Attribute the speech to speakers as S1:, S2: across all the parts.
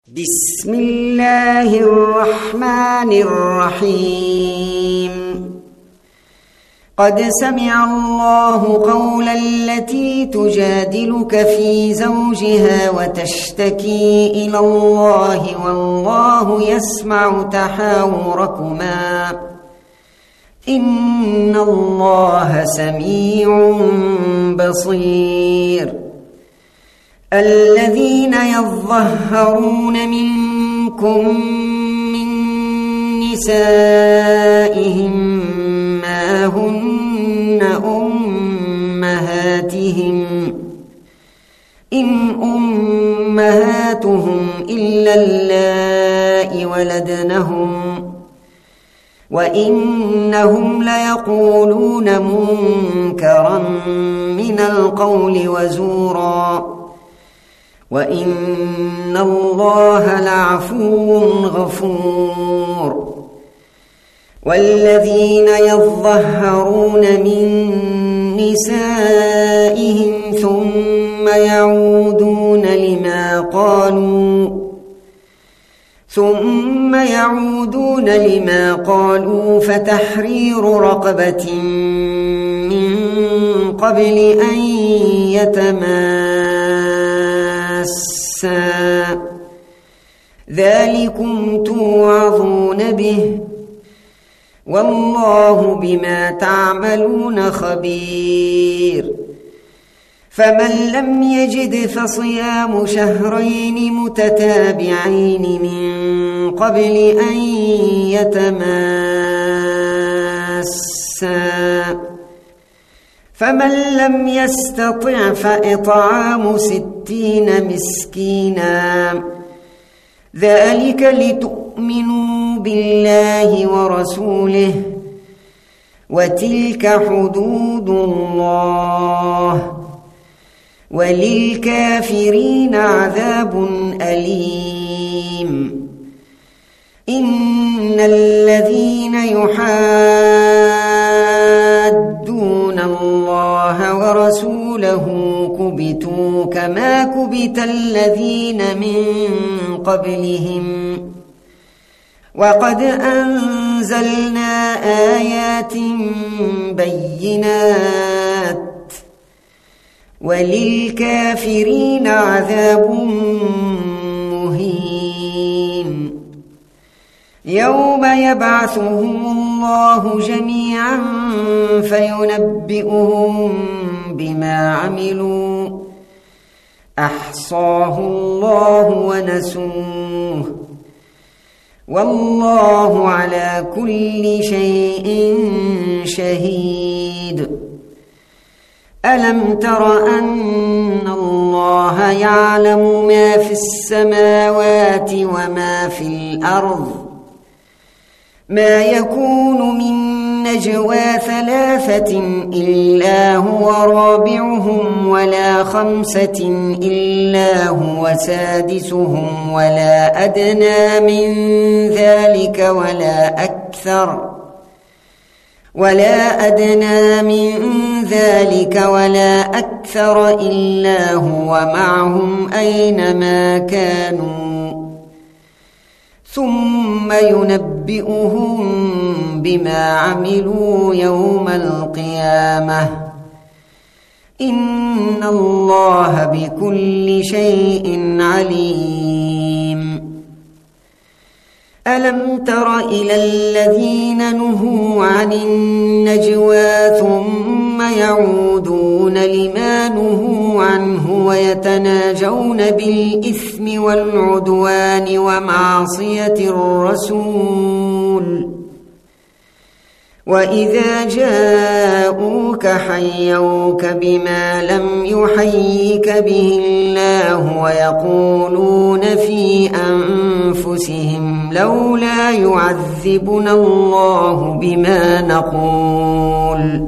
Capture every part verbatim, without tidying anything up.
S1: بسم الله الرحمن الرحيم. قد سمع الله قول التي تجادلك في زوجها وتشتكي إلى الله والله يسمع تحاوركما إن الله سميع بصير. الذين يظهرون منكم من نسائهم ما هن أمهاتهم إن أمهاتهم إلا اللائي ولدنهم وإنهم ليقولون منكرا من القول وزورا وإن الله لعفو غفور. والذين يظهرون من نسائهم ثم يعودون لما قالوا ثم يعودون لما قالوا فتحرير رقبة من قبل أن يتماسا ذلكم توعظون به والله بما تعملون خبير. فمن لم يجد فصيام شهرين متتابعين من قبل أن يتماسا فمن لم يستطع فإطعام ستين مسكينا ذلك لتؤمنوا بالله ورسوله وتلك حدود الله وللكافرين عذاب أليم. إن الذين يحادون الله ورسوله كبتوا كما كبت الذين من قبلهم وقد أنزلنا آيات بينات وللكافرين عذاب مهين. يوم يبعثهم الله جميعا فينبئهم بما عملوا أحصاه الله ونسوه والله على كل شيء شهيد. ألم تر أن الله يعلم ما في السماوات وما في الأرض ما يكون من نجوى ثلاثة إلا هو رابعهم ولا خمسة إلا هو سادسهم ولا أدنى من ذلك ولا أكثر ولا أدنى من ذلك ولا أكثر إلا هو معهم أينما كانوا ثم ينبئهم بما عملوا يوم القيامة إن الله بكل شيء عليم. ألم تر إلى الذين نهوا عن النجوى ثم يعودون لما نهوا عنه ويتناجون بالإثم والعدوان ومعصية الرسول وإذا جاءوك حيوك بما لم يحيك به الله ويقولون في أنفسهم لولا يعذبنا الله بما نقول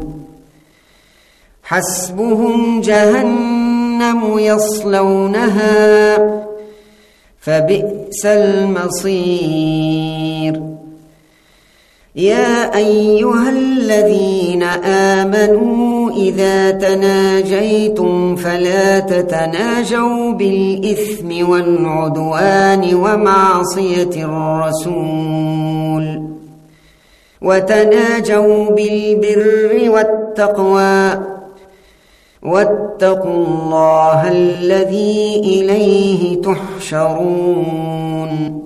S1: حسبهم جهنم يصلونها فبئس المصير. يا أيها الذين آمنوا إذا تناجيتم فلا تتناجوا بالإثم والعدوان ومعصية الرسول وتناجوا بالبر والتقوى واتقوا الله الذي إليه تحشرون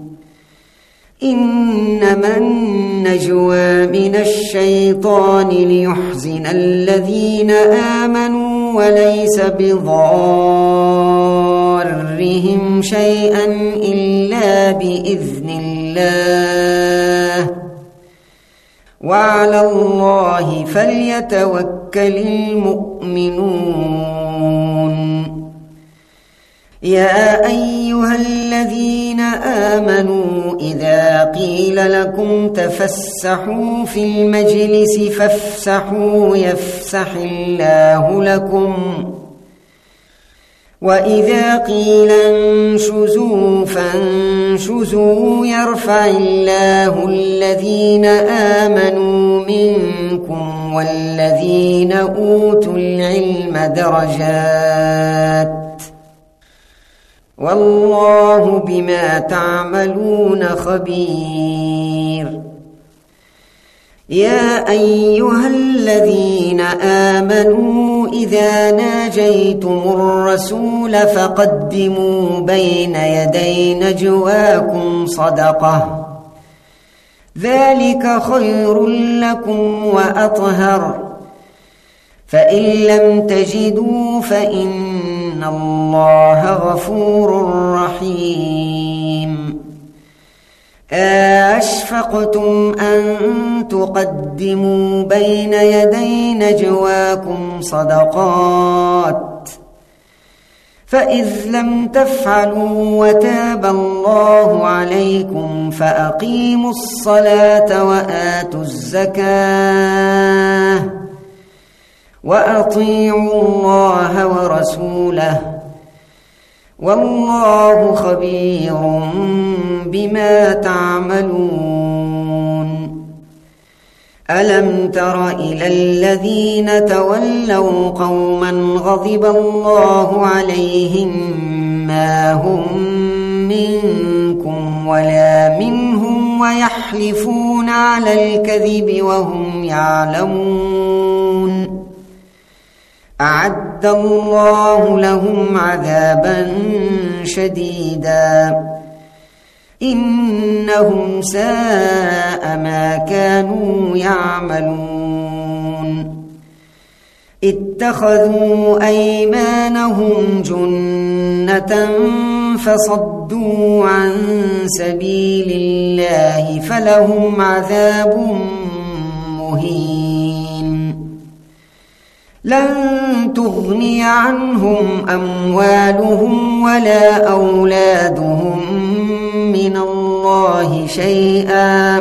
S1: إنما النجوى من الشيطان ليحزن الذين آمنوا وليس بضارهم شيئا إلا بإذن الله وعلى الله فليتوكل المؤمنون يا أيها الذين آمنوا إذا قيل لكم تفسحوا في المجلس فافسحوا يفسح الله لكم وإذا قيل انشزوا فانشزوا يرفع الله الذين آمنوا منكم والذين أوتوا العلم درجات والله بما تعملون خبير يا أيها الذين آمنوا إذا ناجيتم الرسول فقدموا بين يدي نجواكم صدقة ذلك خير لكم وأطهر فإن لم تجدوا فإن الله غفور رحيم أشفقتم أن تقدموا بين يدي نجواكم صدقات فإذ لم تفعلوا وتاب الله عليكم فأقيموا الصلاة وآتوا الزكاة وأطيعوا الله ورسوله والله خبير بما تعملون ألم تر إلى الذين تولوا قوما غضب الله عليهم ما هم منكم ولا منهم ويحلفون على الكذب وهم يعلمون أعد الله لهم عذابا شديدا إنهم ساء ما كانوا يعملون اتخذوا أيمانهم جنة فصدوا عن سبيل الله فلهم عذاب مهين لن تغني عنهم أموالهم ولا أولادهم من الله شيئا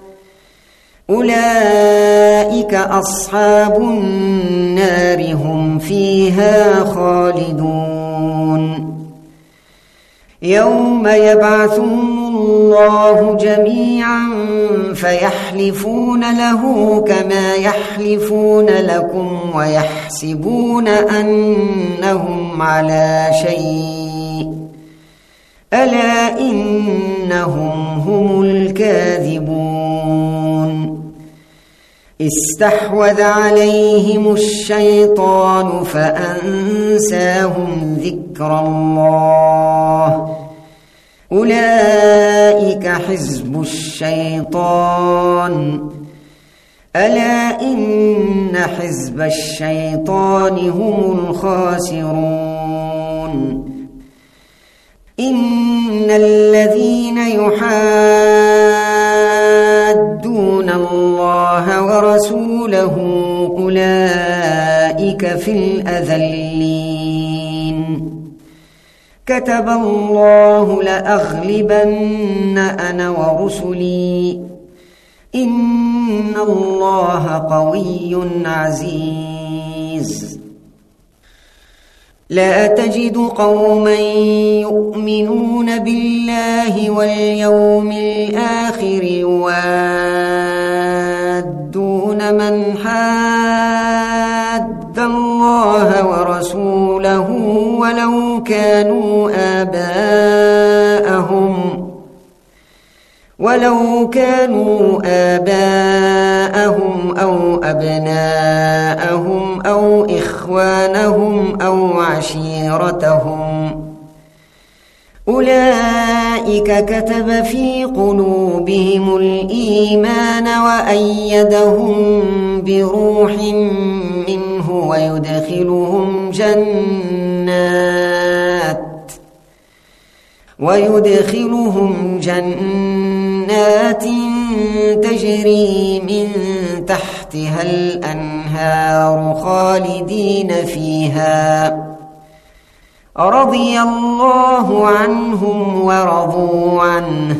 S1: أولئك أصحاب النار هم فيها خالدون يوم يبعثهم الله جميعا فيحلفون له كما يحلفون لكم ويحسبون أنهم على شيء ألا إنهم هم الكاذبون استحوذ عليهم الشيطان فأنساهم ذكر الله أولئك حزب الشيطان ألا إن حزب الشيطان هم الخاسرون إن الذين يحادون الله ورسوله أولئك في الأذلين كتب الله لأغلبن أنا ورسلي إن الله قوي عزيز لا تجد قوما يؤمنون بالله واليوم الآخر كانوا آباءهم ولو كانوا آباءهم أو أبناءهم أو إخوانهم أو عشيرتهم أولئك كتب في قلوبهم الإيمان وأيدهم بروح منه ويدخلهم جنات ويدخلهم جنات تجري من تحتها الأنهار خالدين فيها رضي الله عنهم ورضوا عنه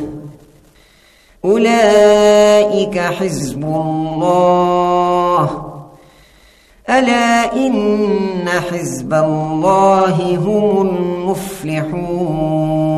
S1: أولئك حزب الله ألا إن حزب الله هم المفلحون